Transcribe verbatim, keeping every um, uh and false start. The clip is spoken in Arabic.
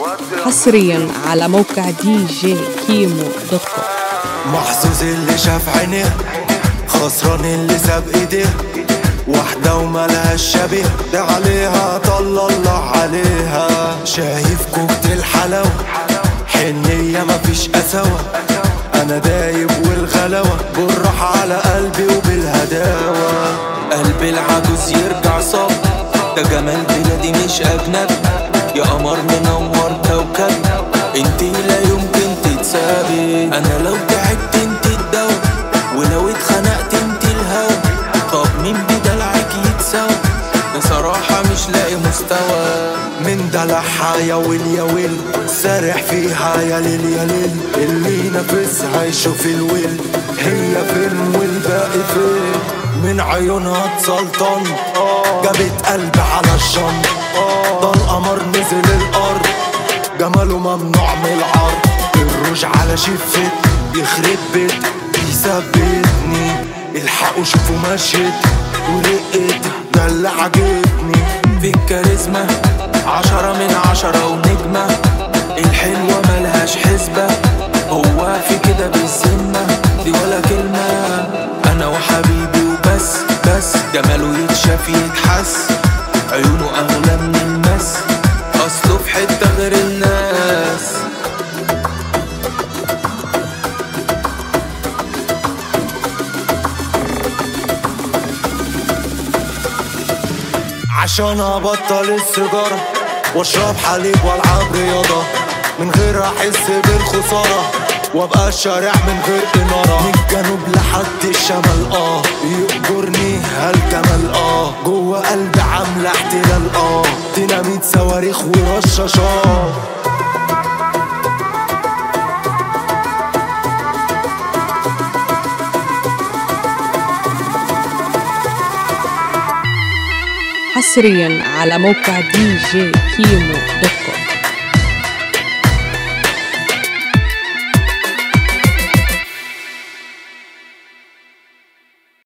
حصريا على موقع دي جي كيمو دوت كوم. محظوظ اللي شاف عينيه، خسران اللي ساب ايديه، واحدة وملهاش شبيه، ده عليها طل الله عليها. شايف كوكتيل حلاوة، حنية مفيش قساوة، انا دايب والغلاوة، بالراحة على قلبي وبالهداوة. قلبي العجوز يرجع صاب، ده جمال بلادي مش اجنبي، يا قمر منور كوكبي، انتي لا يمكن تتسابي. انا لو تعبت انتي الدوا، ولو اتخنقت انتي الهوا، طب مين بدلعك يتساوي؟ بصراحة مش لاقي مستوى. من دلعها يا ويل يا ويل، سارح فيها يا ليل يا ليل، اللي نفسها يشوف الويل، هي فين والباقي فين؟ من عيونها اتسلطن، جابت قلبي على الشن، ده القمر نزل الارض، جماله ممنوع من العرض، الروج على شفت يخرب بيت يثبتني، الحقوا شوفوا مشيت ورقت ده اللي عجبني. في الكاريزما عشرة من عشرة ونجمة، الحلوة ملهاش حسبة، هو في كده بالذمة دي ولا كلمة. أنا وحبيبي وبس بس، جماله يتشاف يتحس، عيونه أغلى من المس، أصله في حتة غير الناس. عشان ابطل السيجارة واشرب حليب والعب رياضة، من غير احس بالخسارة، وابقى الشارع من غير انارة، من الجنوب لحد الشمال اه يقدرني هالكمال اه، جوه قلبي عاملة احتلال اه، ديناميت صواريخ ورشاشات. حصريا على موقع دي جي كيمو دوت كوم.